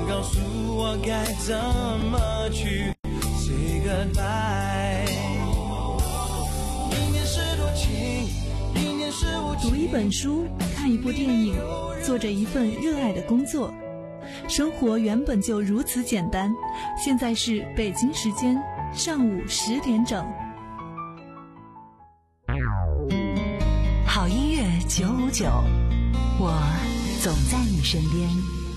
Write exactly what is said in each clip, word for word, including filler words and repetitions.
告诉我该怎么去 say goodbye。 一念是多情，一念是无情。 读一本书，看一部电影，做着一份热爱的工作，生活原本就如此简单。现在是北京时间上午十点整。 好音乐九五九，我总在你身边。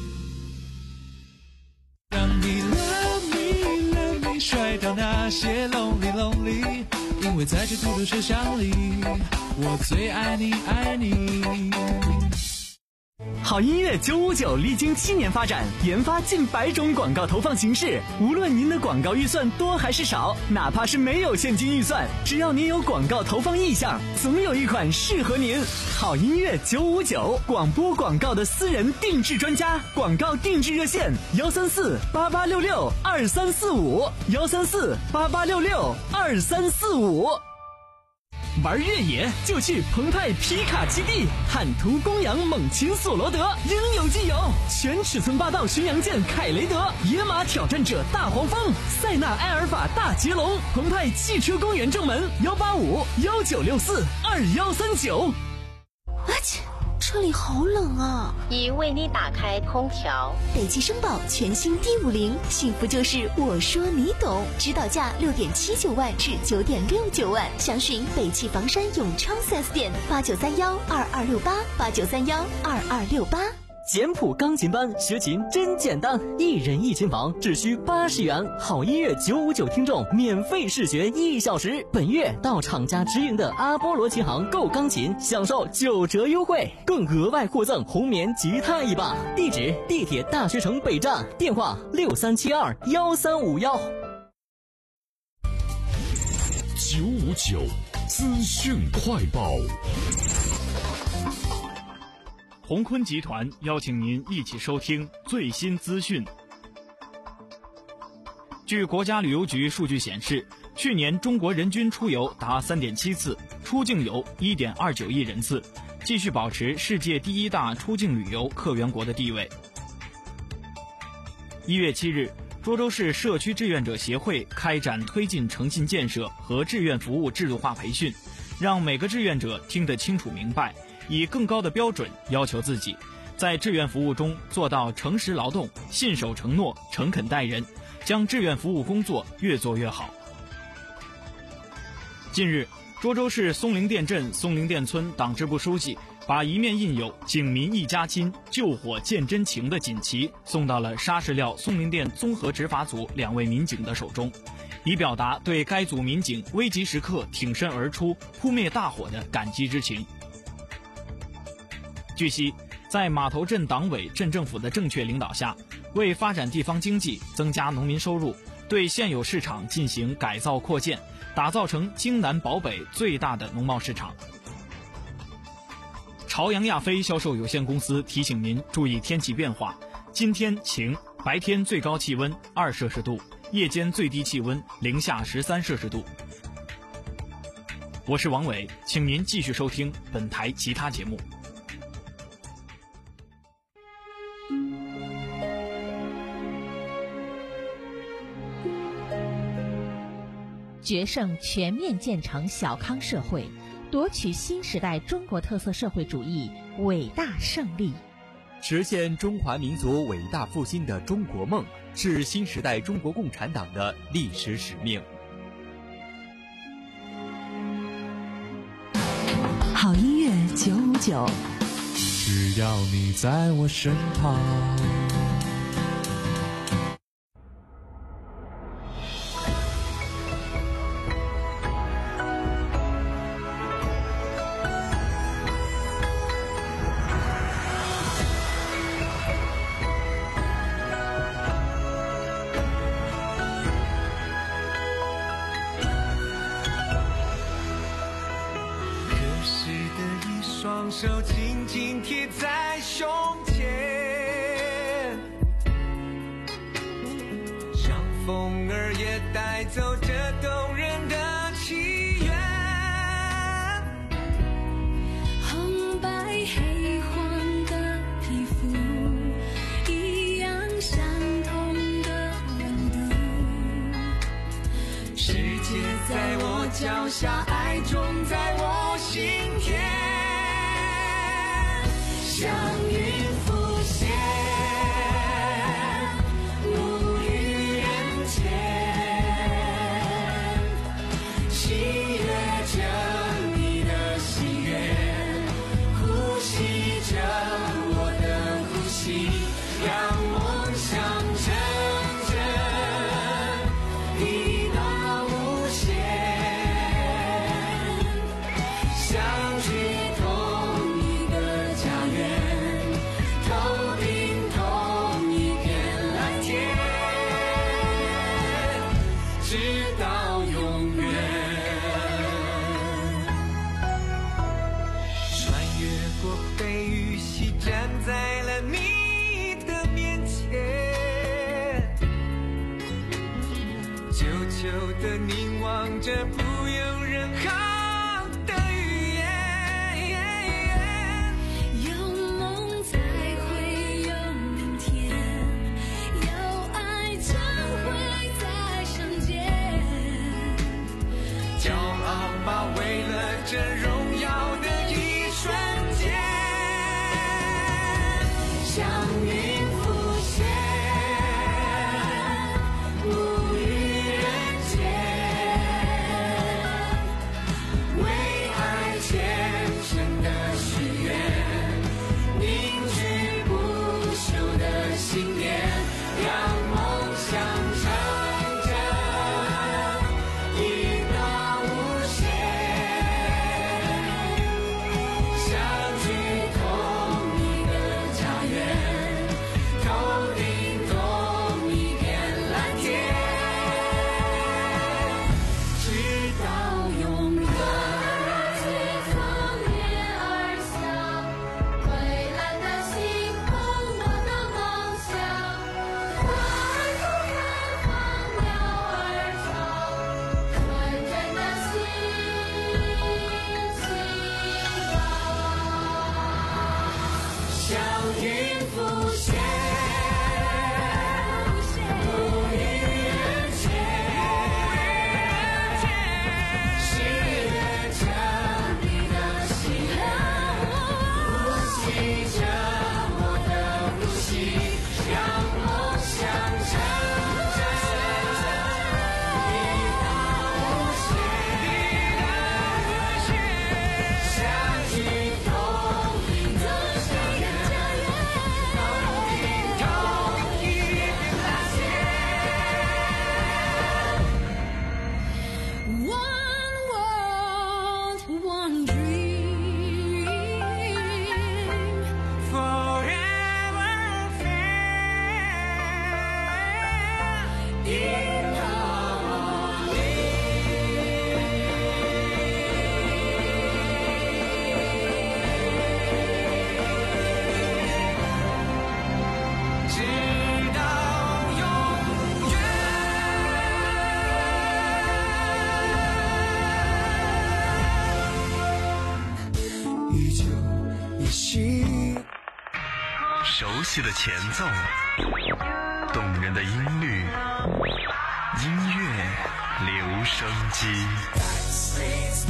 让你 love me love me 甩掉那些 lonely lonely， 因为在这孤独车厢里，我最爱你爱你。 好音乐九五九历经七年发展，研发近百种广告投放形式。无论您的广告预算多还是少，哪怕是没有现金预算，只要您有广告投放意向，总有一款适合您。好音乐九五九，广播广告的私人定制专家，广告定制热线：幺三四八八六六二三四五，幺三四八八六六二三四五。玩越野就去澎湃皮卡基地，汉途公羊猛禽索罗德应有尽有，全尺寸霸道巡洋舰凯雷德，野马挑战者大黄蜂，塞纳埃尔法大捷龙，澎湃汽车公园正门幺八五幺九六四二幺三九。 啊切，这里好冷啊！ 已为你打开空调。 北汽绅宝全新 D 五零，幸福就是我说你懂，指导价六点七九万至九点六九万，详询北汽房山永昌 四 S 店八九三幺二二六八八九三幺二二六八。 简谱钢琴班学琴真简单，一人一琴房只需八十元。好音乐九五九听众免费试学一小时，本月到厂家直营的阿波罗琴行购钢琴，享受九折优惠，更额外获赠红棉吉他一把。地址：地铁大学城北站，电话六三七二幺三五幺。 九五九资讯快报。 鸿坤集团邀请您一起收听最新资讯。据国家旅游局数据显示，去年中国人均出游达 三点七次，出境游 一点二九亿人次，继续保持世界第一大出境旅游客源国的地位。一月七日，涿州市社区志愿者协会开展推进诚信建设和志愿服务制度化培训，让每个志愿者听得清楚明白，以更高的标准要求自己，在志愿服务中做到诚实劳动、信守承诺、诚恳待人，将志愿服务工作越做越好。近日，涿州市松陵店镇松陵店村党支部书记把一面印有“警民一家亲，救火见真情”的锦旗送到了沙石料松陵店综合执法组两位民警的手中，以表达对该组民警危急时刻挺身而出、扑灭大火的感激之情。据悉，在码头镇党委镇政府的正确领导下，为发展地方经济、增加农民收入，对现有市场进行改造扩建，打造成京南保北最大的农贸市场。朝阳亚飞销售有限公司提醒您注意天气变化，今天晴，白天最高气温二摄氏度，夜间最低气温零下十三摄氏度。我是王伟，请您继续收听本台其他节目。 决胜全面建成小康社会，夺取新时代中国特色社会主义伟大胜利， 实现中华民族伟大复兴的中国梦，是新时代中国共产党的历史使命。 好音乐九五九， 只要你在我身旁。双手紧紧贴在胸前，像风儿也带走这动人的祈愿。 红白黑黄的皮肤一样相世界在我脚下，爱种在我心田，像云浮现，沐于人间，喜悦着你的心愿，呼吸着我的呼吸，让梦想成真，一到无限，相聚同一个家园，头顶同一片蓝天，直到永远。穿越过悲与喜，站在了你的面前，久久地凝望着不有任何的语言， 有梦才会有明天，有爱将会再相见， 骄傲包围了这荣耀的一瞬间，像云浮现，沐于人间，为爱虔诚的许愿，凝聚不朽的信念，让梦想成真，一到无限，相聚同一个家园，头顶同一片蓝天，直到永远。 从天而下，蔚蓝的星空，我的梦想。花儿初开放，鸟儿唱，纯真的心情吧。 像云浮现，沐于人间，喜悦着你的心愿，呼吸着我的呼吸，让梦想成真，一到无限，相聚同一个家园，头顶同一片蓝天。 One world, one dream. Forever fair, in harmony. 直到永远。依旧依稀。 熟悉的前奏，动人的音律，音乐留声机。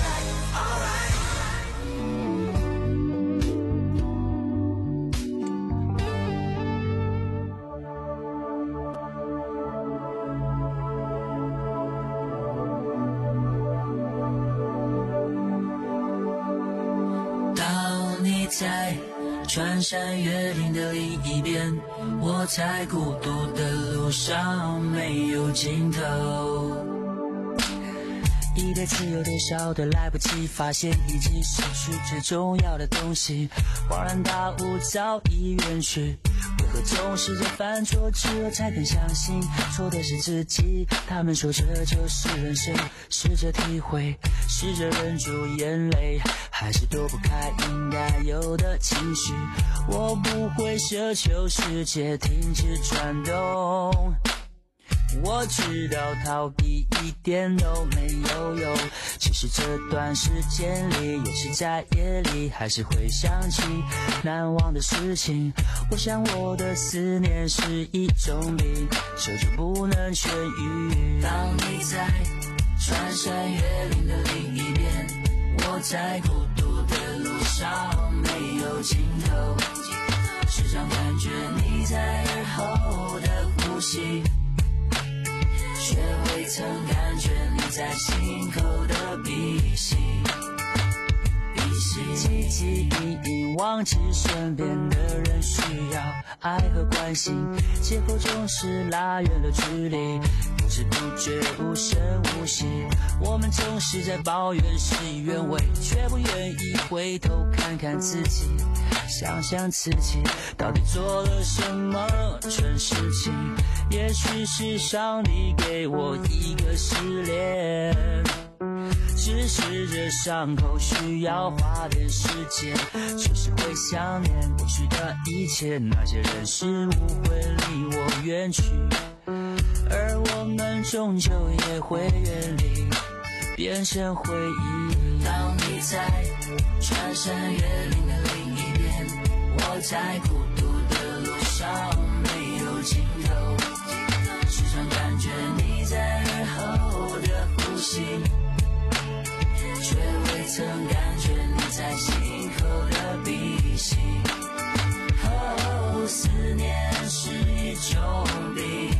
当你在穿山越岭的另一边，我在孤独的路上没有尽头。一辈子有多少的来不及发现，已经失去最重要的东西，恍然大悟早已远去。为何总是在犯错之后才肯相信错的是自己？他们说这就是人生，试着体会，试着忍住眼泪，还是躲不开应该有的情绪。我不会奢求世界停止转动，我知道逃避一点都没有用。其实这段时间里，有时在夜里还是会想起难忘的事情。我想我的思念是一种病，久久不能痊愈。当你在穿山越岭的另一边，我在孤独的路上没有尽头，时常感觉你在耳后的呼吸，却未曾感觉你在心口的鼻息。汲汲营营忘记身边的人需要爱和关心，借口总是拉远了距离，不知不觉无声无息。我们总是在抱怨事与愿违，却不愿意回头看看自己，想想自己到底做了什么蠢事情。也许是上帝给我一个试炼，只是这伤口需要花点时间，确实会想念过去的一切，那些人事物会离我远去，而我们终究也会远离，变成回忆。当你在穿山越岭的另一边，我在孤独的路上没有尽头，时常感觉你在耳后的呼吸，却未曾感觉你在心口的鼻息。哦，思念是一种病，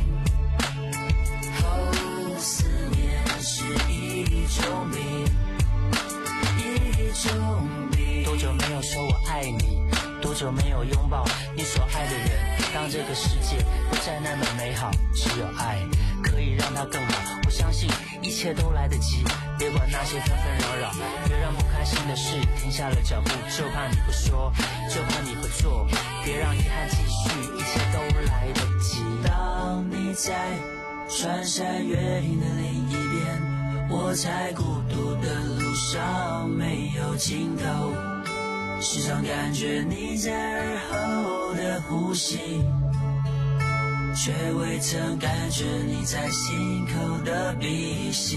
哦，思念是一种病，一种病。多久没有说我爱你？多久没有拥抱你所爱的人？当这个世界不再那么美好，只有爱可以让它更好。我相信一切都来得及，别管那些纷纷扰扰，别让不开心的事停下了脚步，就怕你不说，就怕你不做，别让遗憾继续，一切都来得及。当你在穿山越岭的另一边，我在孤独的路上没有尽头，时常感觉你在耳后的呼吸，却未曾感觉你在心口的鼻息。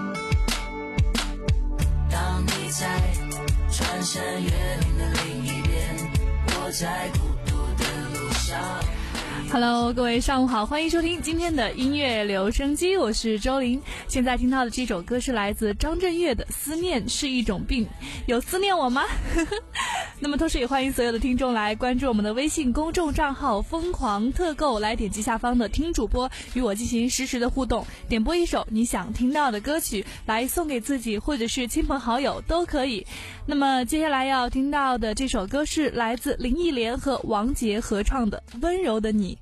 当你在穿山越岭的另一边，我在孤独的路上。 Hello， 各位上午好，欢迎收听今天的音乐留声机，我是周玲。现在听到的这首歌是来自张震岳的《思念是一种病》，有思念我吗？那么同时也欢迎所有的听众来关注我们的微信公众账号疯狂特购，来点击下方的听主播与我进行实时的互动，点播一首你想听到的歌曲来送给自己或者是亲朋好友都可以。那么接下来要听到的这首歌是来自林忆莲和王杰合唱的《温柔的你》。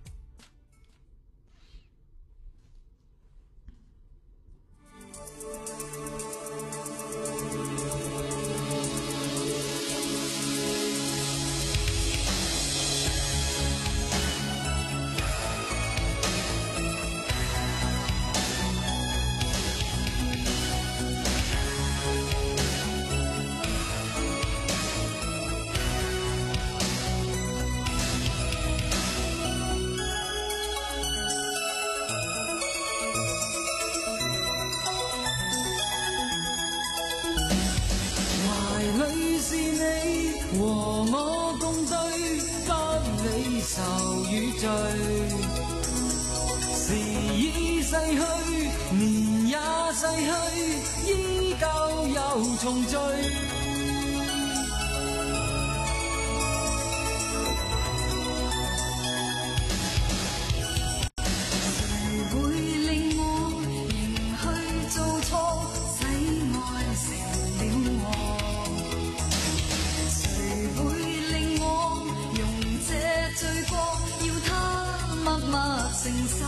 和我共對，不理愁與罪。時已逝去，年也逝去，依舊又重聚。誰會令我仍去做錯，使愛成了我？罪過要他默默承受，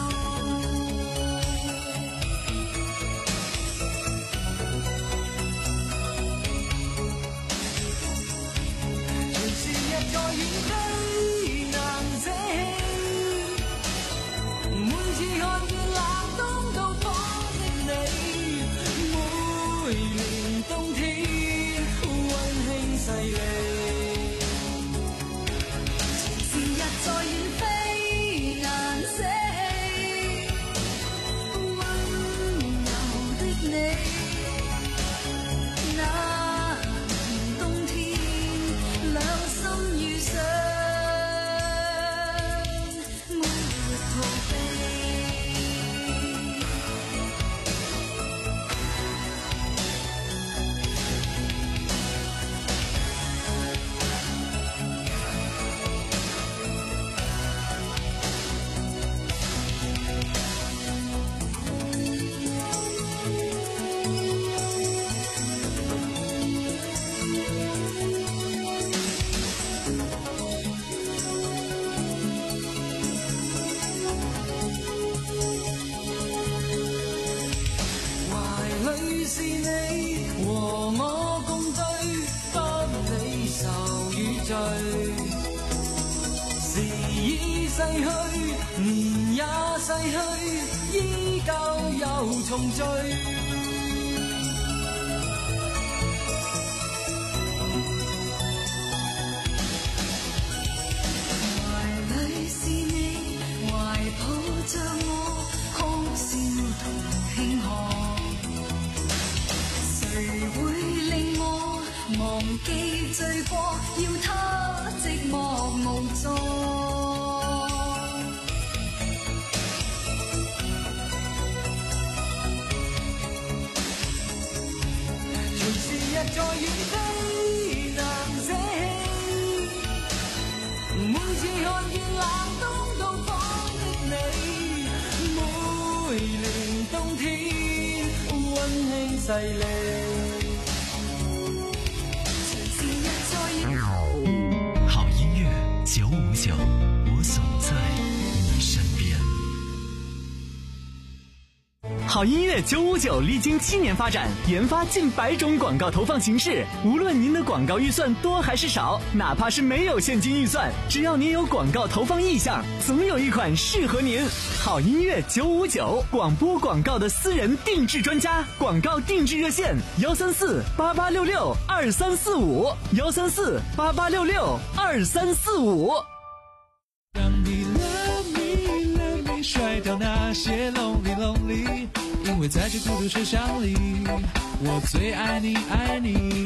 去，年也逝去，依舊又重聚。 懷裏是你，懷抱着我，哭笑同慶賀。誰會令我忘記罪過，要他寂寞無助。在遠飛能捨棄，每次看見冷冬到訪的你，每年冬天溫馨細膩。 好音樂九五九，我總在你身邊。 好音乐九五九历经七年发展，研发近百种广告投放形式。无论您的广告预算多还是少，哪怕是没有现金预算，只要您有广告投放意向，总有一款适合您。好音乐九五九，广播广告的私人定制专家，广告定制热线：幺三四八八六六二三四五，幺三四八八六六二三四五。 让你 love me love me， 甩掉那些 lonely lonely。因为在这孤独车厢里，我最爱你爱你。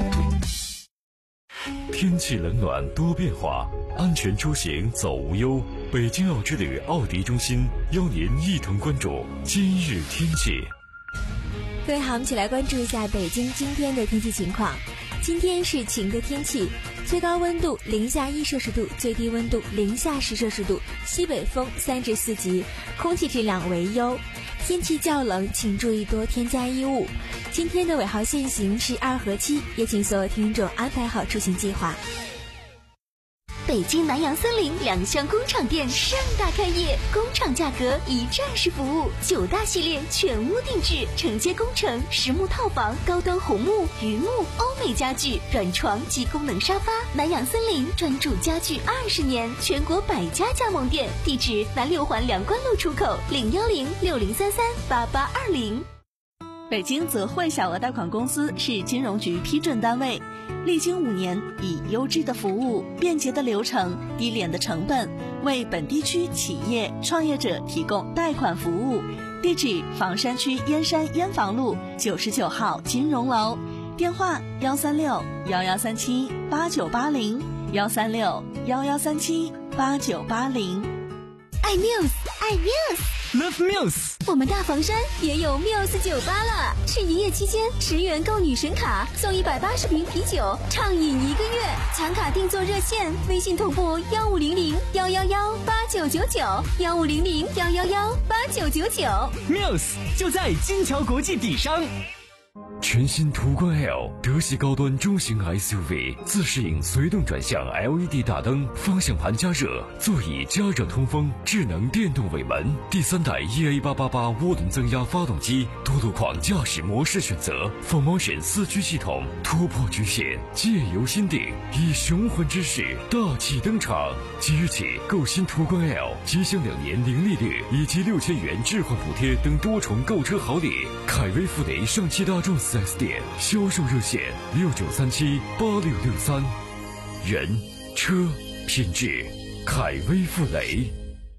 天气冷暖多变化，安全出行走无忧。北京奥之旅奥迪中心邀您一同关注今日天气。 各位好，我们一起来关注一下北京今天的天气情况。今天是晴的天气，最高温度零下一摄氏度，最低温度零下十摄氏度，西北风三至四级，空气质量为优。天气较冷，请注意多添加衣物。今天的尾号限行是二和七，也请所有听众安排好出行计划。 北京南洋森林两厢工厂店盛大开业，工厂价格一站式服务，九大系列全屋定制，承接工程、实木套房、高端红木、榆木、欧美家具、软床及功能沙发。南洋森林专注家具二十年，全国百家加盟店，地址南六环梁关路出口，零幺零六零三三八八二零。 北京泽汇小额贷款公司是金融局批准单位，历经五年，以优质的服务、便捷的流程、低廉的成本，为本地区企业创业者提供贷款服务。地址：房山区燕山燕房路九十九号金融楼，电话：幺三六幺幺三七八九八零，幺三六幺幺三七八九八零。 爱 Muse， 爱 Muse。Love Muse， 我们大房山也有 Muse 酒吧了，是营业期间十元购女神卡送一百八十瓶啤酒，畅饮一个月。抢卡订座热线：微信同步幺五零零幺幺幺八九九九，幺五零零幺幺幺八九九九。 Muse 就在金桥国际底商。 全新途观 L 德系高端中型 S U V， 自适应随动转向 L E D 大灯，方向盘加热，座椅加热通风，智能电动尾门，第三代 E A 八八八涡轮增压发动机，多路况驾驶模式选择 ，Four Motion 四驱系统，突破局限，借由心定，以雄浑之势大气登场。即日起购新途观 L， 即享两年零利率以及六千元置换补贴等多重购车好礼。凯威富雷上汽大众四 S 店销售热线六九三七八六六三，人车品质，凯威富雷。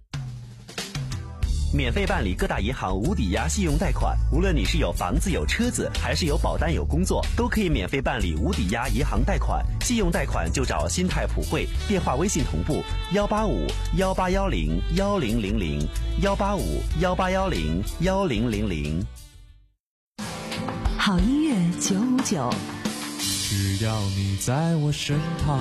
免费办理各大银行无抵押信用贷款，无论你是有房子有车子，还是有保单有工作，都可以免费办理无抵押银行贷款。信用贷款就找新泰普惠，电话微信同步幺八五幺八幺零幺零零零幺八五幺八幺零幺零零零。 好音乐九五九， 只要你在我身旁。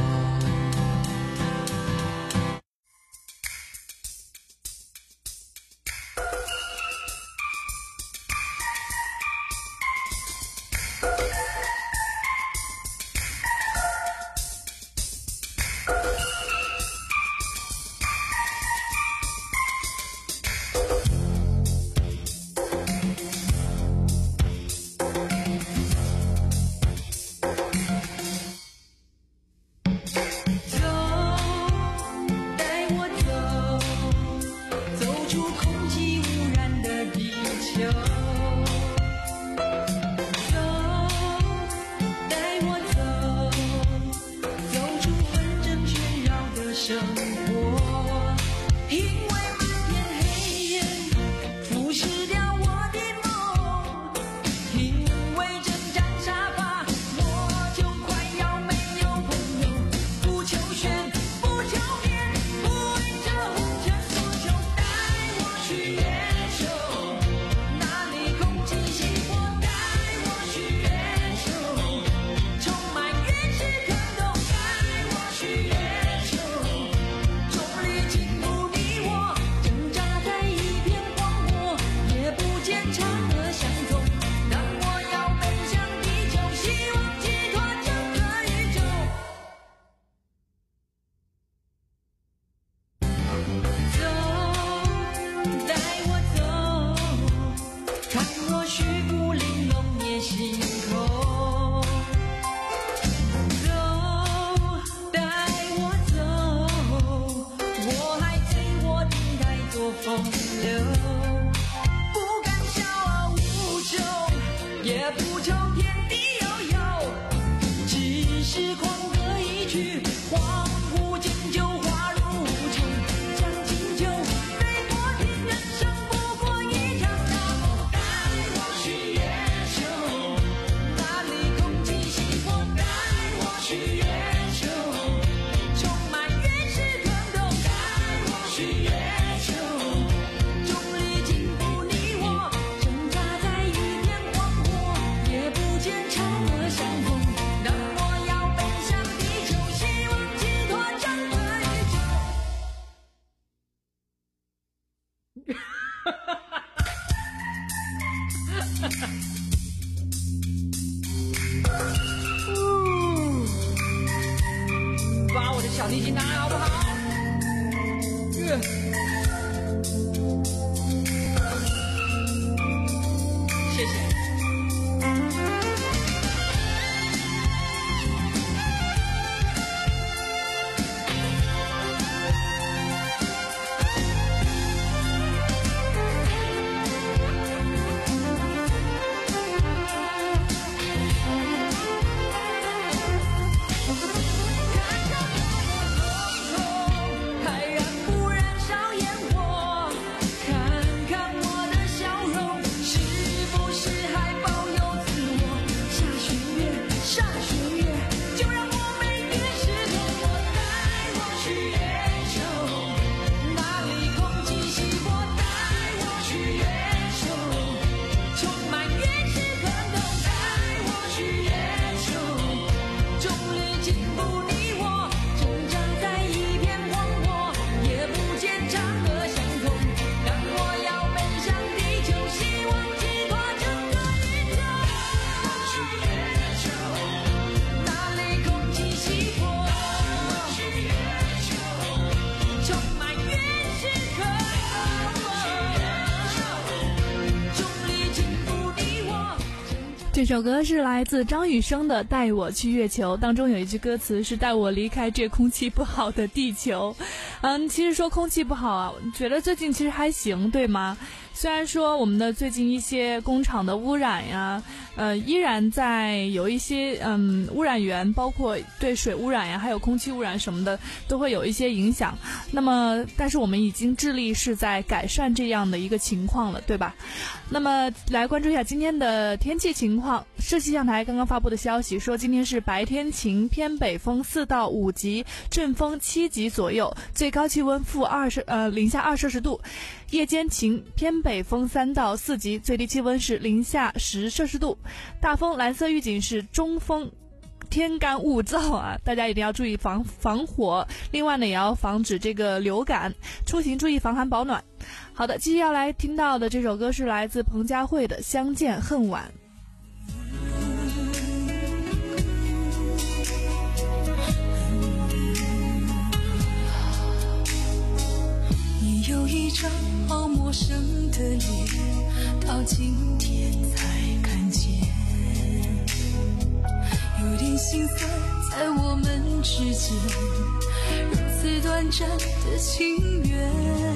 带我走，看若虚不玲珑也星空。走，带我走，我还给我顶台做风流，不敢骄傲无穷，也不求天地悠悠，只是狂歌一曲，恍惚间就化入无穷。将进酒，飞过天，人生不过一场大梦。带我去月球，那里空气稀薄。带我去月球，充满原始疼痛。带我去月球，重力紧缚你我，挣扎在一片荒漠，也不见嫦娥相逢。当我要奔向地球，希望寄托整个宇宙。把我的小提琴拿来好不好？呃谢谢。还燃不燃烧烟火？看看我的笑容，是不是还保有自我？下雪月，上雪月，就让我每夜失控。我带我去月球，那里空气稀薄。带我去月球，充满原始疼痛。带我去月球，重力紧缚你我，挣扎在一片荒漠，也不见嫦娥相逢。当我要奔向地球，希望寄托整个宇宙。去月球，那里空气稀薄。去月球，充满原始疼痛。重力紧缚你我。 这首歌是来自张雨生的《带我去月球》，当中有一句歌词是带我离开这空气不好的地球。嗯，其实说空气不好啊，我觉得最近其实还行，对吗？虽然说我们的最近一些工厂的污染呀，呃，依然在有一些嗯污染源，包括对水污染呀，还有空气污染什么的，都会有一些影响。那么，但是我们已经致力是在改善这样的一个情况了，对吧？那么来关注一下今天的天气情况。市气象台刚刚发布的消息说，今天是白天晴，偏北风四到五级，阵风七级左右，最高气温负二十呃零下二摄氏度。夜间晴，偏北风三到四级，最低气温是零下十摄氏度。大风蓝色预警是中风，天干物燥啊，大家一定要注意防防火。另外呢，也要防止这个流感，出行注意防寒保暖。好的，接下来听到的这首歌是来自彭佳慧的《相见恨晚》。 你有一张好陌生的脸，到今天才看见，有点心酸在我们之间，如此短暂的情缘。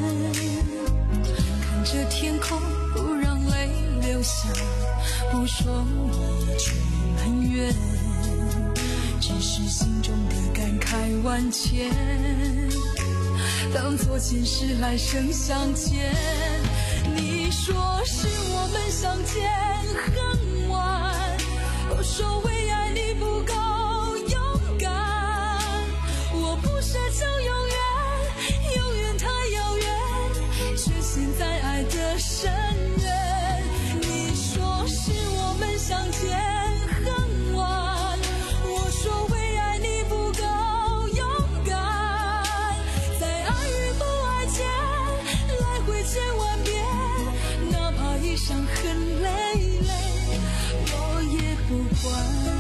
看着天空，不让泪流下，不说一句埋怨，只是心中的感慨万千。当作前世来生相见，你说是我们相见恨晚，我说为爱你不够勇敢，我不奢求永远，永远太遥远，却陷在爱的深渊。你说是我们相见恨晚，我说为爱你不够勇敢，在爱与不爱间来回千万遍，哪怕一伤痕累累，我也不管。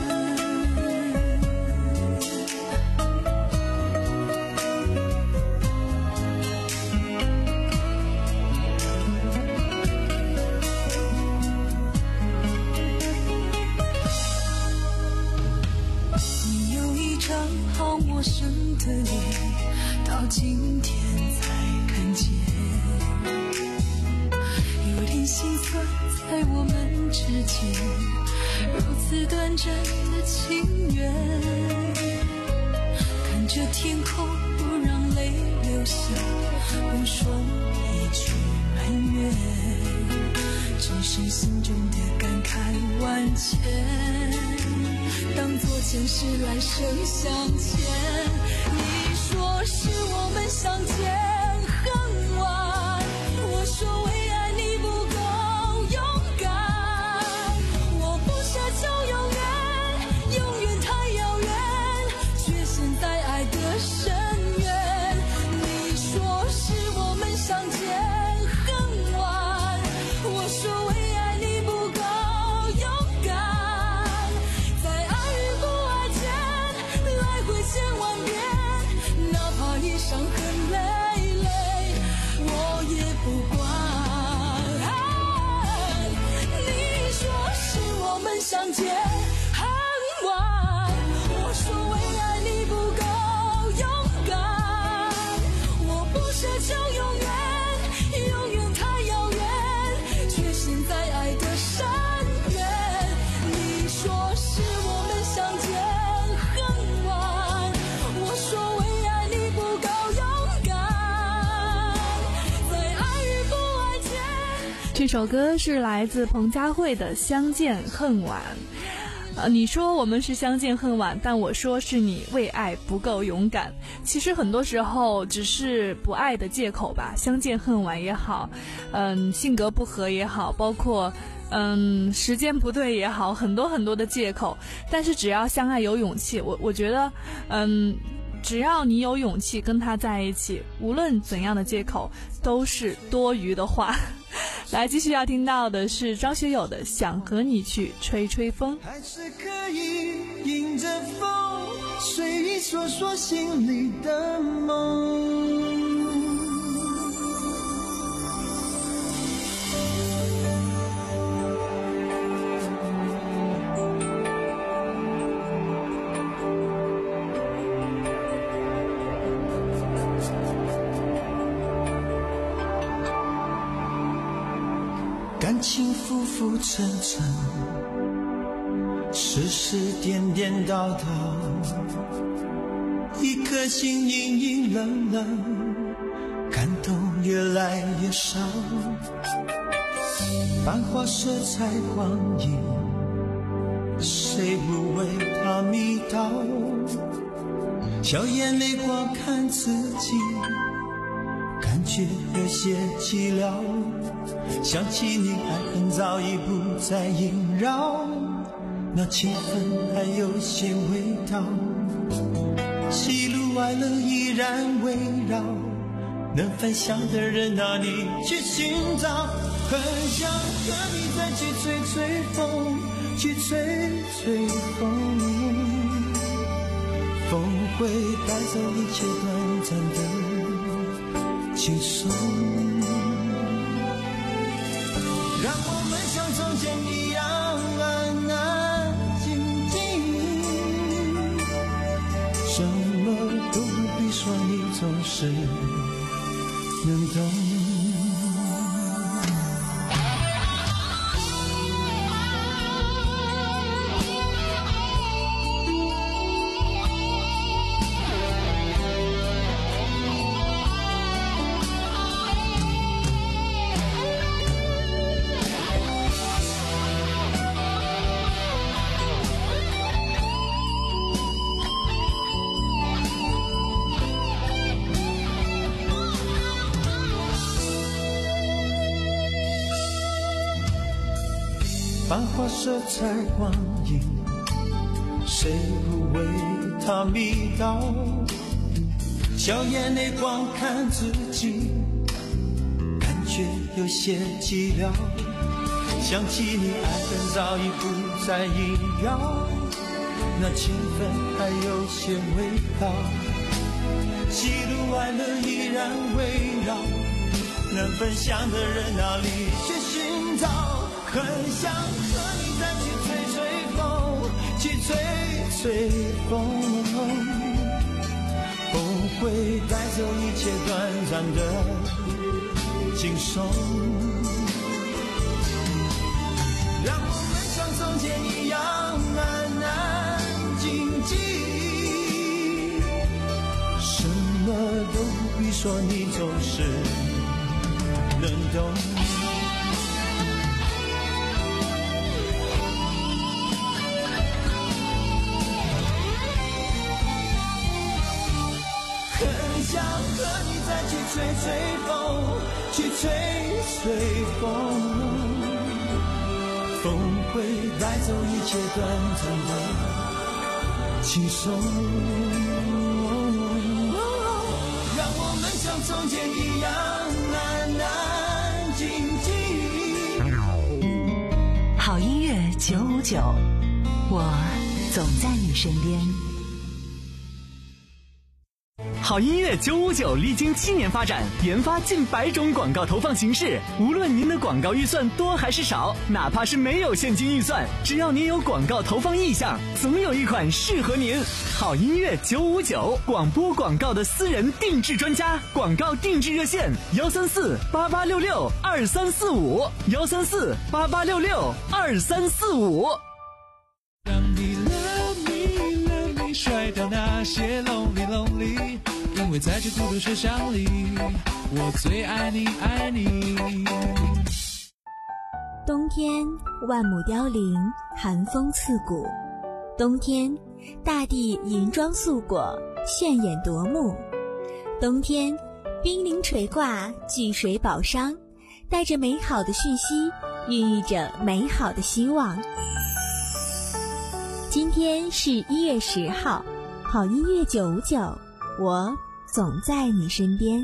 我们之间如此短暂的情缘，看着天空不让泪流下，不说一句埋怨，只剩心中的感慨万千，当作前世来生相欠。你说是我们相见恨晚，我说为爱你不够勇敢，我不奢求永远，永远太遥远，却陷在爱的深渊。你说是我们相见恨晚，我说为爱你不够勇敢，在爱与不爱间来回千万遍，哪怕已伤痕累累，我也不管。你说是我们相见恨晚，我说为爱你不够勇敢，我不奢求永远，永远太遥远，却陷在爱的深渊。你说是我们相见恨晚，我说为爱你不够勇敢，在爱与不爱间。 这首歌是来自彭佳慧的《相见恨晚》。呃，你说我们是相见恨晚，但我说是你为爱不够勇敢。其实很多时候只是不爱的借口吧，相见恨晚也好，嗯，性格不合也好，包括嗯时间不对也好，很多很多的借口。但是只要相爱有勇气，我我觉得，嗯。只要你有勇气跟他在一起，无论怎样的借口都是多余的话。来，继续要听到的是张学友的《想和你去吹吹风》。 还是可以迎着风，随意说说心里的梦。感情浮浮沉沉，世事颠颠倒倒，一颗心阴阴冷冷，感动越来越少。繁华色彩光影，谁不为它迷倒？笑眼泪光看自己，感觉有些寂寥。想起你爱恨早已不再萦绕，那气氛还有些味道，喜怒哀乐依然围绕，能分享的人哪里去寻找？很想和你再去吹吹风，去吹吹风，风会带走一切短暂的轻松，让我们像从前一样安安静静，什么都不必说，你总是能懂。繁华色彩光影，谁不为它迷倒？笑眼泪光看自己，感觉有些寂寥。想起你爱恨早已不再萦绕，那情分还有些味道。喜怒哀乐依然围绕，能分享的人哪里去寻找？很想和你再去吹吹风，去吹吹风，风会带走一切短暂的轻松， 让我们像从前一样安安静静，什么都不必说，你总是能懂。很想和你再去吹吹风，去吹吹风，风会带走一切短暂的轻松，让我们像从前一样安安静静。 好音乐九五九，我总在你身边。 好音乐九五九历经七年发展，研发近百种广告投放形式。无论您的广告预算多还是少，哪怕是没有现金预算，只要您有广告投放意向，总有一款适合您。好音乐九五九，广播广告的私人定制专家，广告定制热线：幺三四八八六六二三四五，幺三四八八六六二三四五。 让你 love me love me 甩掉那些 lonely lonely， 因为在这孤独车厢里，我最爱你爱你。 冬天万亩凋零，寒风刺骨。冬天大地银装素裹，炫眼夺目。冬天冰凌垂挂，聚水宝商，带着美好的讯息，孕育着美好的希望。今天是一月十号，好音乐九五九，我总在你身边。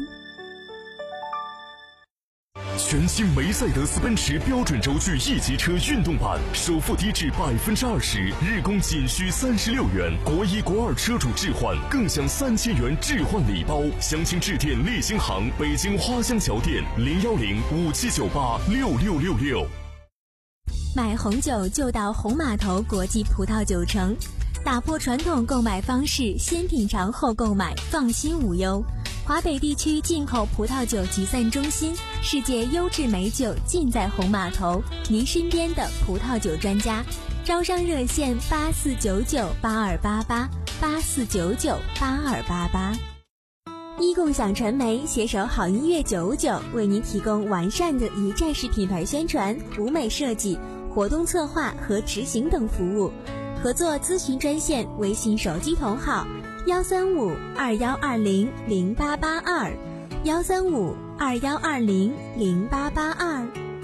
全新梅赛德斯奔驰标准轴距 E 级车运动版，首付低至百分之二十，日供仅需三十六元，国一国二车主置换更享三千元置换礼包。详情致电立新行北京花乡桥店零幺零五七九八六六六六。 买红酒就到红码头国际葡萄酒城，打破传统购买方式，先品尝后购买，放心无忧。华北地区进口葡萄酒集散中心，世界优质美酒尽在红码头，您身边的葡萄酒专家。招商热线八四九九八二八八八四九九八二八八。一共享传媒携手好音乐九五九，为您提供完善的一站式品牌宣传、舞美设计、活动策划和执行等服务。合作咨询专线：微信手机同号幺三五二幺二零零八八二，幺三五二幺二零零八八二。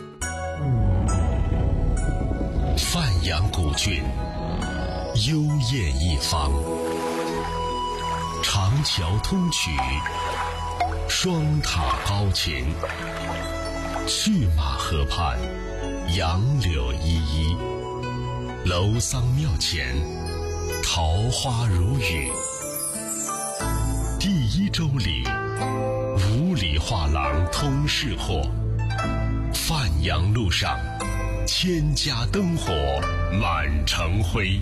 范阳古郡，幽艳一方，长桥通衢，双塔高擎，去马河畔，杨柳依依，楼桑庙前，桃花如雨。第一周里，五里画廊通市货，范阳路上，千家灯火满城辉。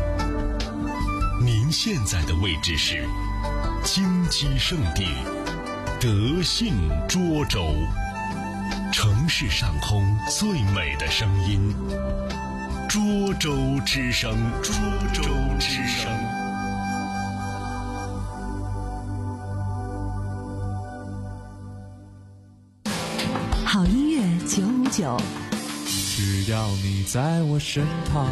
您现在的位置是金鸡圣地德信涿州，城市上空最美的声音，涿州之声，涿州之声。 好音乐九五九， 只要你在我身旁。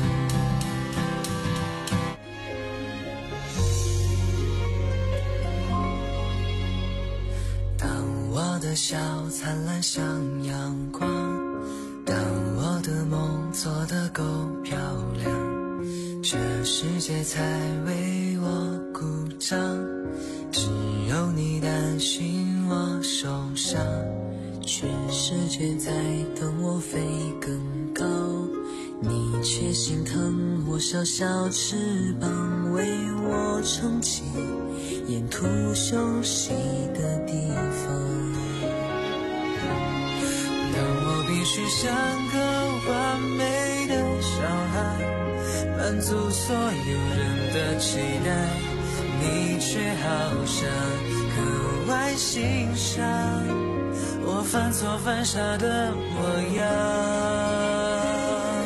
当我的笑灿烂像阳光，当我的梦做得够漂亮，这世界才为我鼓掌。只有你担心我受伤，全世界在等我飞更高，你却心疼我小小翅膀，为我撑起沿途休息的地方。让我必须像个完美的小孩，满足所有人的期待，你却好像格外欣赏我犯错犯傻的模样。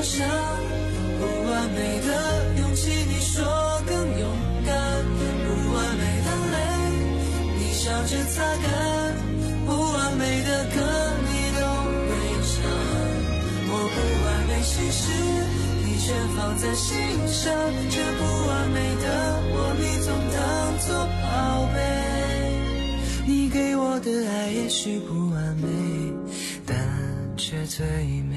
想，不完美的勇气你说更勇敢，不完美的泪你笑着擦干，不完美的歌你都会唱，我不完美心事你全放在心上，这不完美的我你总当作宝贝，你给我的爱也许不完美，但却最美。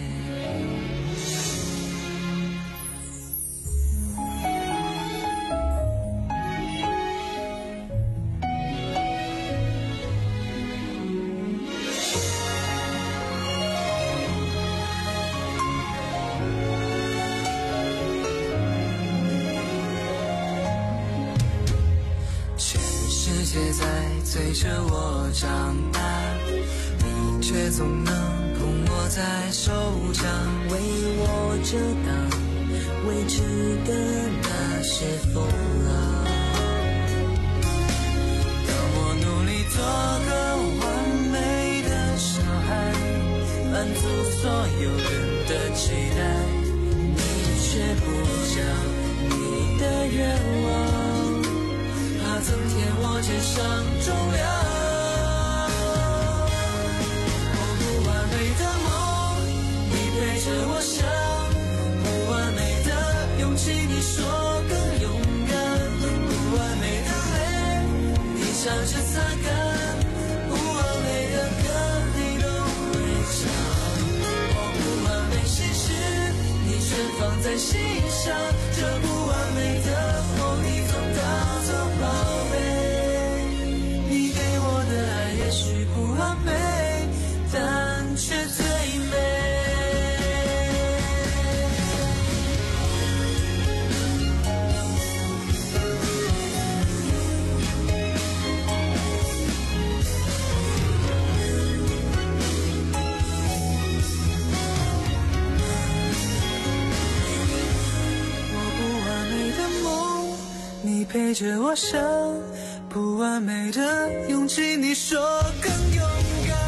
在催着我长大，你却总能捧我在手掌，为我遮挡未知的那些风浪。当我努力做个完美的小孩，满足所有人的期待，你却不讲你的愿望，增添我肩上重量，我不完美的梦你陪着我想，不完美的勇气你说更勇敢，不完美的泪你笑着擦干，不完美的歌你都会唱，我不完美心事你全放在心上，这不完美的我你总当作宝。但却最美。我不完美的梦，你陪着我想，不完美的勇气，你说更勇敢。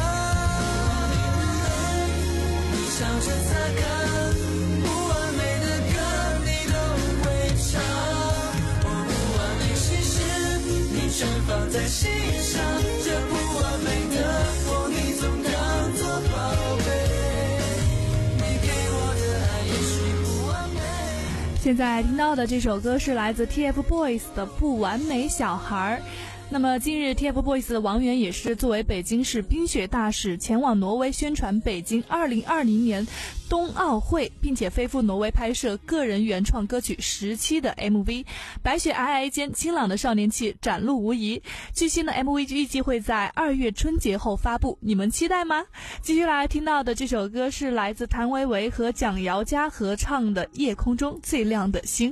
笑着擦干，不完美的歌你都会唱，我不完美心事你全放在心上，这不完美的我你总当作宝贝，你给我的爱也许不完美。 现在听到的这首歌是来自 T F Boys 的《不完美小孩》。那么近日 T F Boys 的王源也是作为北京市冰雪大使前往挪威宣传北京二零二零年冬奥会，并且飞赴挪威拍摄个人原创歌曲《十七》的 M V， 白雪皑皑间清朗的少年气展露无遗。据悉呢 M V 预计会在二月春节后发布，你们期待吗？继续来听到的这首歌是来自谭维维和蒋瑶佳合唱的《夜空中最亮的星》。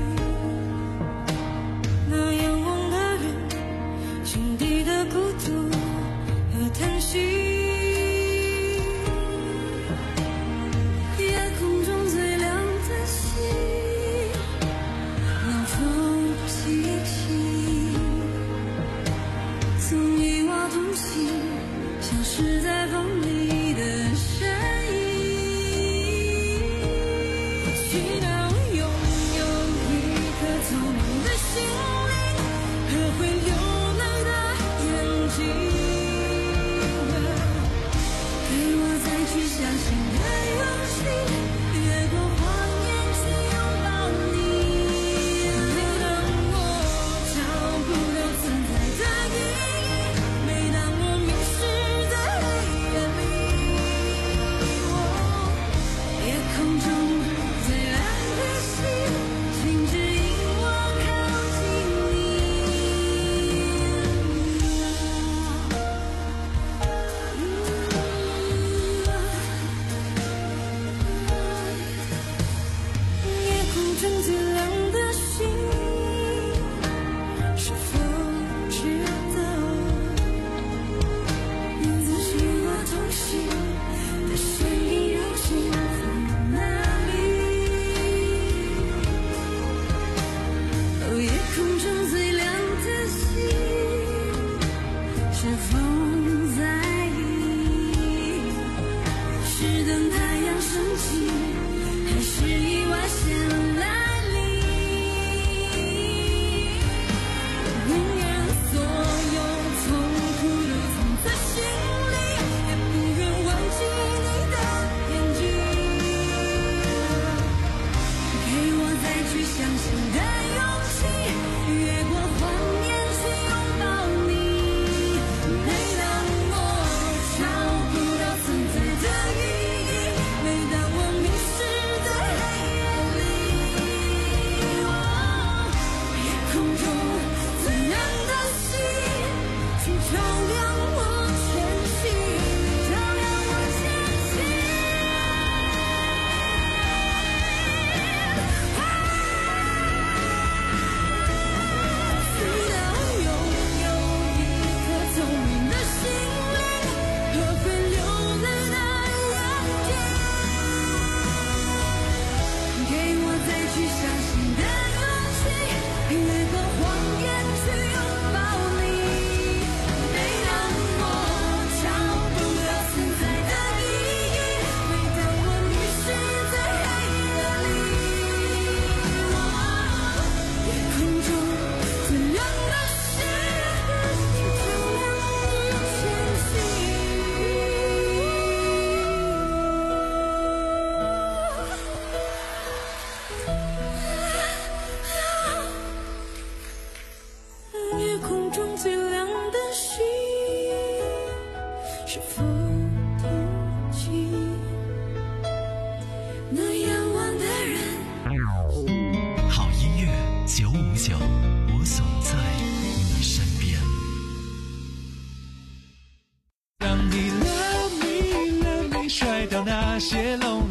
那仰望的人，心底的孤独。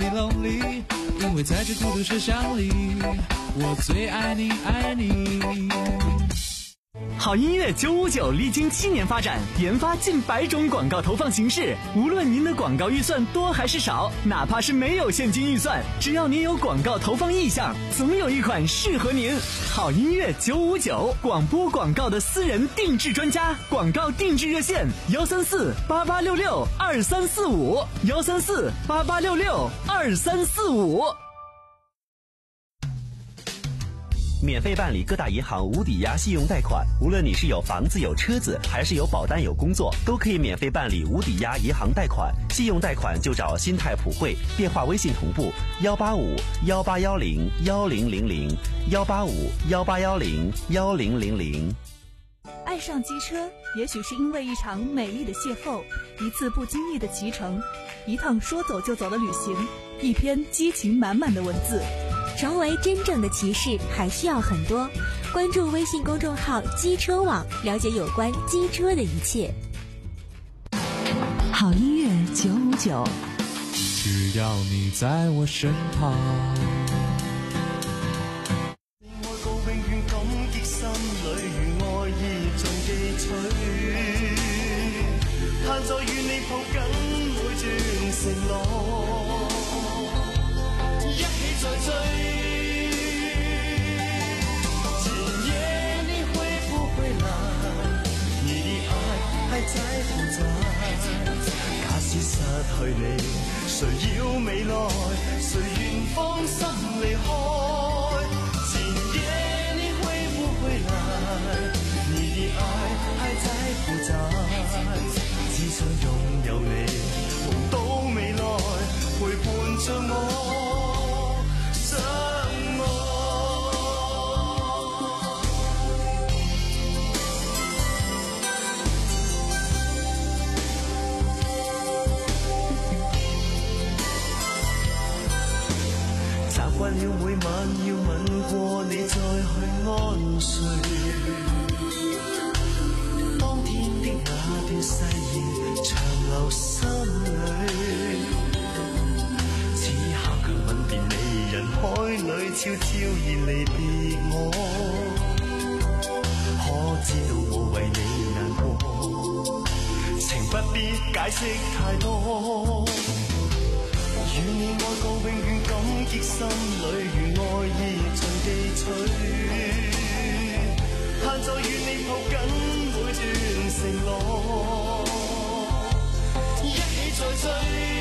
lonely， 因为在这孤独车厢里，我最爱你爱你。 好音乐九五九历经七年发展，研发近百种广告投放形式。无论您的广告预算多还是少，哪怕是没有现金预算，只要您有广告投放意向，总有一款适合您。好音乐九五九，广播广告的私人定制专家，广告定制热线：幺三四八八六六二三四五，幺三四八八六六二三四五。 免费办理各大银行无抵押信用贷款，无论你是有房子有车子，还是有保单有工作，都可以免费办理无抵押银行贷款。信用贷款就找新泰普惠，电话微信同步幺八五幺八幺零幺零零零幺八五幺八幺零幺零零零。 爱上机车，也许是因为一场美丽的邂逅，一次不经意的骑乘，一趟说走就走的旅行，一篇激情满满的文字。 成为真正的骑士还需要很多，关注微信公众号机车网，了解有关机车的一切。 好音乐九五九， 只要你在我身旁。 盼在與你抱緊每段承諾，一起再追。今夜你會不會來？你的愛還在不在？假使失去你，誰要未來？誰願放心離開？今夜你會不會來？你的愛還在不在？只想擁有你，同到未來，陪伴着我，相愛。習慣了每晚要吻過你，再去安睡。當天的那段誓言長留心裏，此刻卻吻別你，人海裏悄悄然離別我，可知道我為你難過，情不必解釋太多，與你愛過永遠感激心裏，如愛意盡地取，盼再與你抱緊每段承諾，一起再追。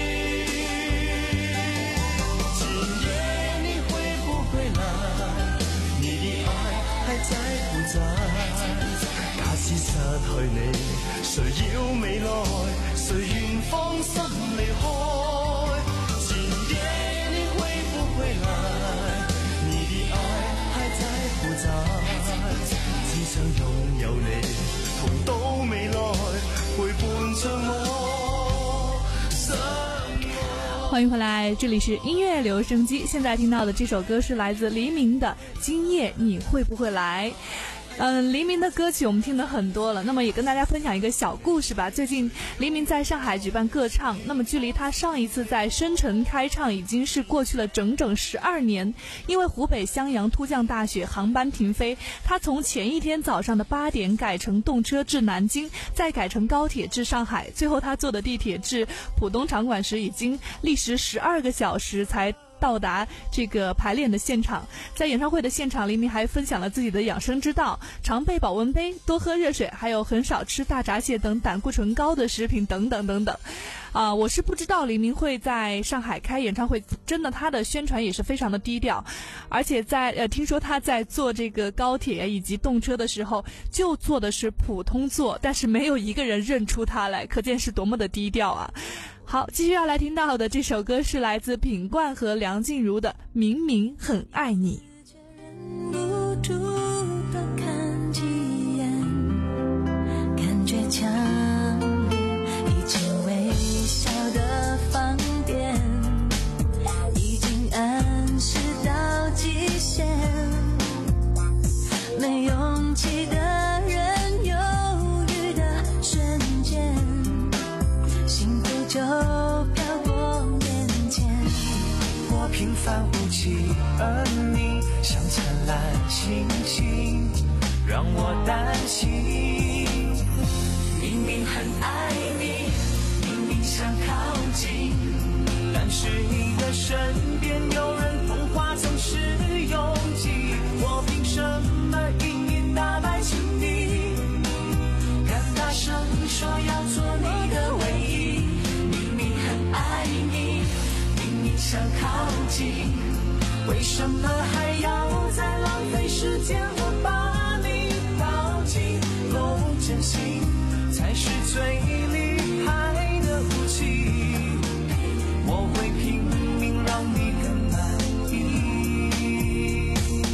今夜你會不會來？你的愛還在不在？假使失去你，誰要未來？誰願放心離開？今夜你會不會來？你的愛還在不在？只想擁有你，同到未來，陪伴着我，相愛。 歡迎回來，這裡是音樂留聲機。現在聽到的這首歌是來自黎明的《今夜你會不會來》。嗯，黎明的歌曲我們聽得很多了，那麼也跟大家分享一個小故事吧。最近黎明在上海舉辦歌唱，那麼距離他上一次在深圳開唱已經是過去了整整十二年。因為湖北襄陽突降大雪，航班停飛，他從前一天早上的八點改成動車至南京，再改成高鐵至上海，最後他坐的地鐵至浦東場館時已經歷時十二個小時才到達這個排練的現場。在演唱會的現場，黎明還分享了自己的養生之道，常備保溫杯，多喝熱水，還有很少吃大閘蟹等膽固醇高的食品等等等等。啊、呃，我是不知道黎明會在上海開演唱會，真的他的宣傳也是非常的低調，而且在呃聽說他在坐這個高鐵以及動車的時候就坐的是普通座，但是沒有一個人認出他來，可見是多麼的低調啊。好，繼續要來聽到的這首歌是來自品冠和梁靜茹的《明明很愛你》。 忍不住多看幾眼，感覺強烈，已經微笑的放電，已經暗示到極限，沒勇氣的人猶豫的瞬間，幸福就飄過眼前。 我平凡无奇，而你像灿烂星星，让我担心。明明很爱你，明明想靠近，但是你的身边有人童话总是拥挤，我凭什么一一打败情敌？敢大声说要做你的唯一，明明很爱你，明明想靠近，为什么还要再浪费时间？我把你抱紧，够真心才是最厉害的武器，我会拼命让你更满意。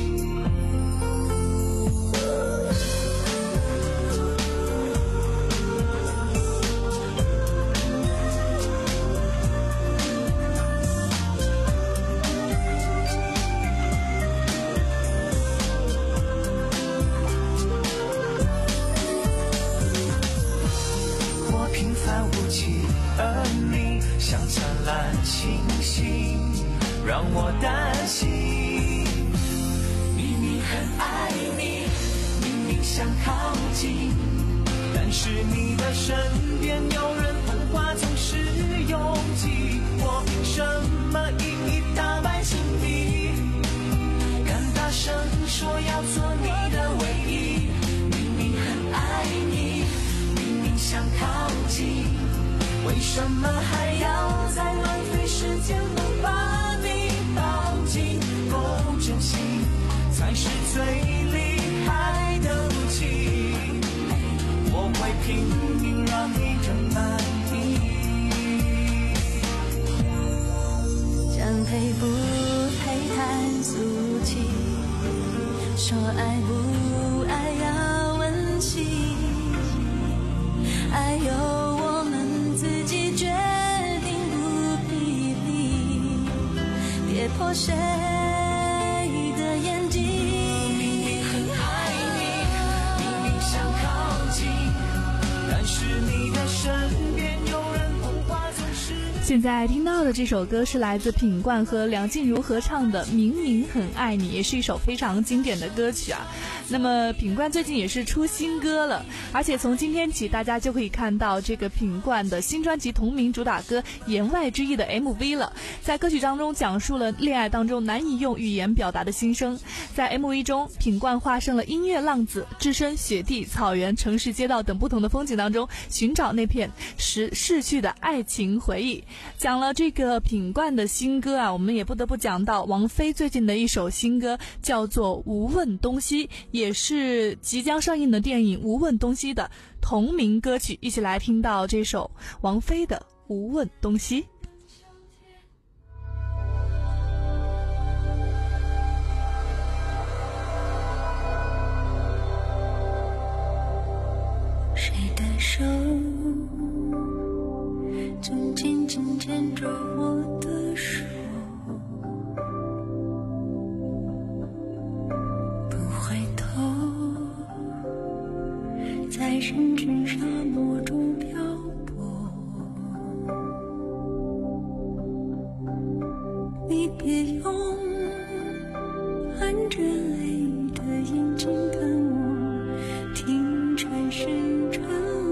我平凡无奇，而你像灿烂星星，让我担心。明明很爱你，明明想靠近，但是你的身边有人童话总是拥挤，我凭什么一一打败情敌？敢大声说要做你的唯一，明明很爱你，明明想靠近，为什么还要再浪费时间？我把你抱紧，够真心才是最厉害的武器，我会拼命让你更满意。 想配不配太俗气，说爱不爱要问起，爱由我们自己决定，不批评，别破谁的眼睛。 明明很爱你，明明想靠近，但是你的身边有人童话总是。 现在听到的这首歌是来自品冠和梁静茹合唱的《明明很爱你》，也是一首非常经典的歌曲啊。那么品冠最近也是出新歌了，而且从今天起大家就可以看到这个品冠的新专辑同名主打歌《言外之意》的 M V 了。在歌曲当中讲述了恋爱当中难以用语言表达的心声。在 M V 中，品冠化身了音乐浪子，置身雪地、草原、城市街道等不同的风景当中，寻找那片逝逝去的爱情回忆。讲了这个品冠的新歌啊，我们也不得不讲到王菲最近的一首新歌，叫做《无问东西》，也是即将上映的电影《无问东西》的同名歌曲。一起来听到这首王菲的《无问东西》。 谁的手总紧紧牵着我的手，不回头，在人群沙漠中漂泊。你别用含着泪的眼睛看我，听蝉声沉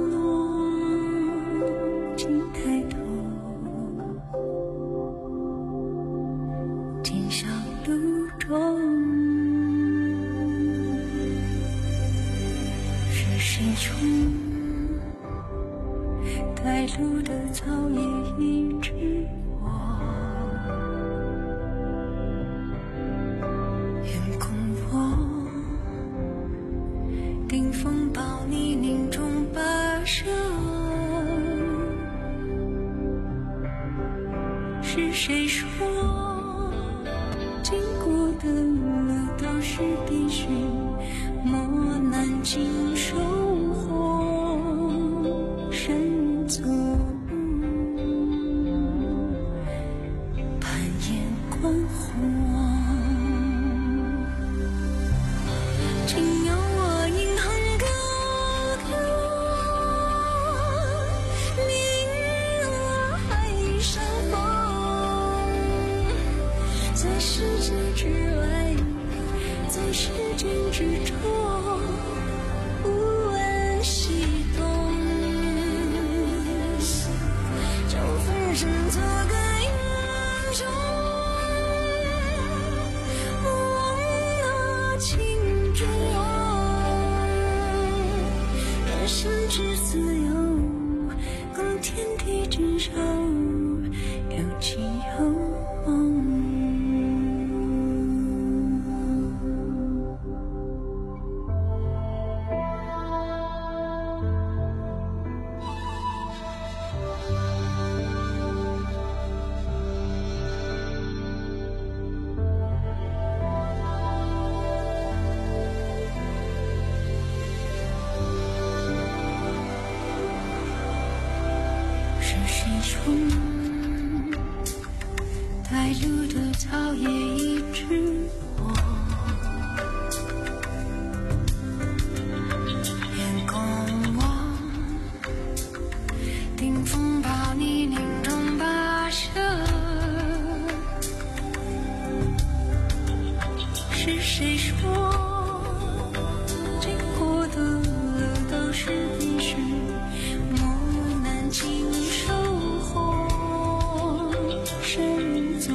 落，请抬头，今宵路中是谁冲带路的草叶一直过，眼空我顶风暴泥泞中跋涉，是谁说经过的路都是必须磨难经收获深作，攀岩观火，请由我引吭高歌，令海上风在世界之外，在时间之中，无问西东，就分身做个英雄，忘了青春梦，人生之自由，共天地之手，有情有梦。是谁说带路的草叶一直我，眼光望顶风暴泥泞中跋涉，是谁说经过的路都是必须磨难经收获，谁做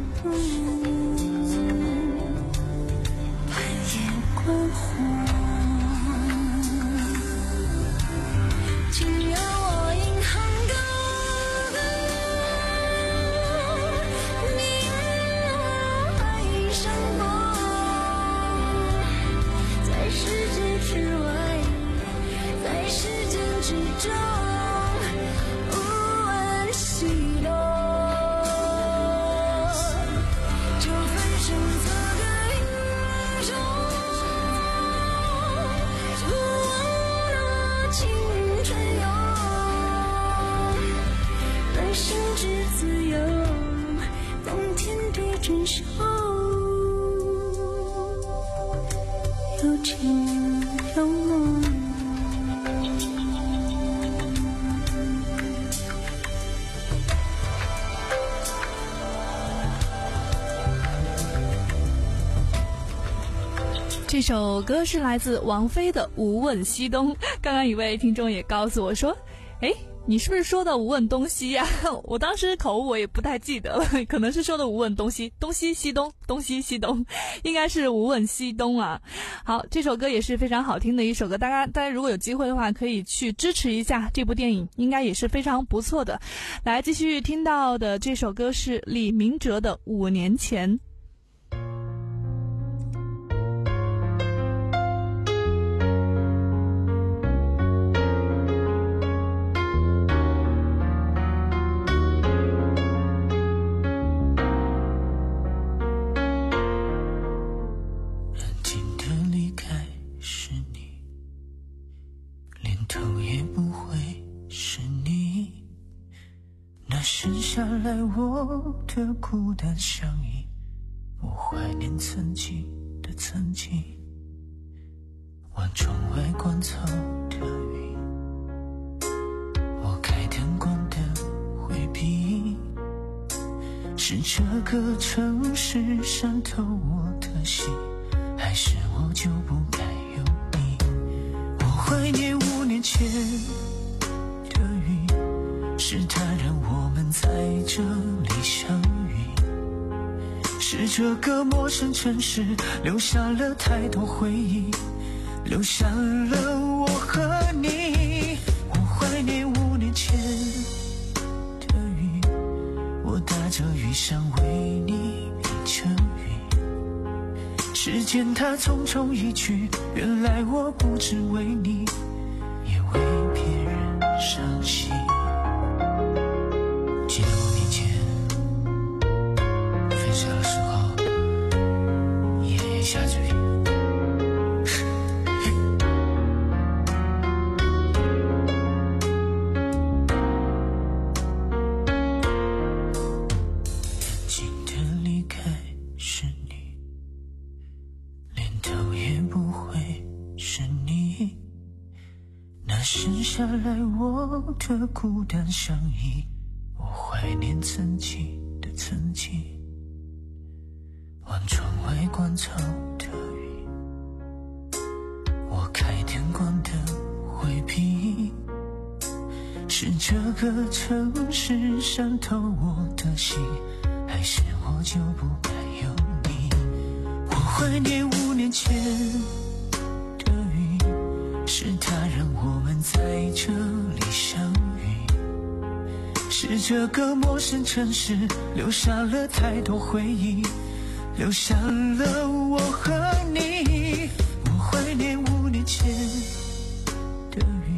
攀岩观火，今夜我引吭高歌，明爱山河，在世界之外，在时间之中，无问西东，就分身做个英雄，忘了青春游，人生之自由，共天地之手，有情有梦。 这首歌是来自王菲的《无问西东》。刚刚一位听众也告诉我说，诶，你是不是说的无问东西呀、啊？我当时口误我也不太记得了，可能是说的无问东西，东西西东，东西西东，应该是无问西东啊。好，这首歌也是非常好听的一首歌，大家大家如果有机会的话，可以去支持一下这部电影，应该也是非常不错的。来，继续听到的这首歌是李明哲的《五年前》。 剩下来我的孤单相依，我怀念曾经的曾经，望窗外光透的云，我开灯光的回避，是这个城市伤透我的心，还是我就不该有你？我怀念五年前的雨，是它让我们在这里相遇，是这个陌生城市留下了太多回忆，留下了我和你。我怀念五年前的雨，我打着雨伞为你淋着雨，时间它匆匆一去，原来我不只为你，也为别人伤心。记得五年前分手的时候，夜夜下着雨，安静的离开是你，连头也不回是你，那剩下来我的孤单相依，我怀念曾经的曾经， 灌凑的雨，我开电光的回避，是这个城市伤透我的心，还是我就不该有你？我怀念五年前的雨，是它让我们在这里相遇，是这个陌生城市留下了太多回忆，留下了我和你。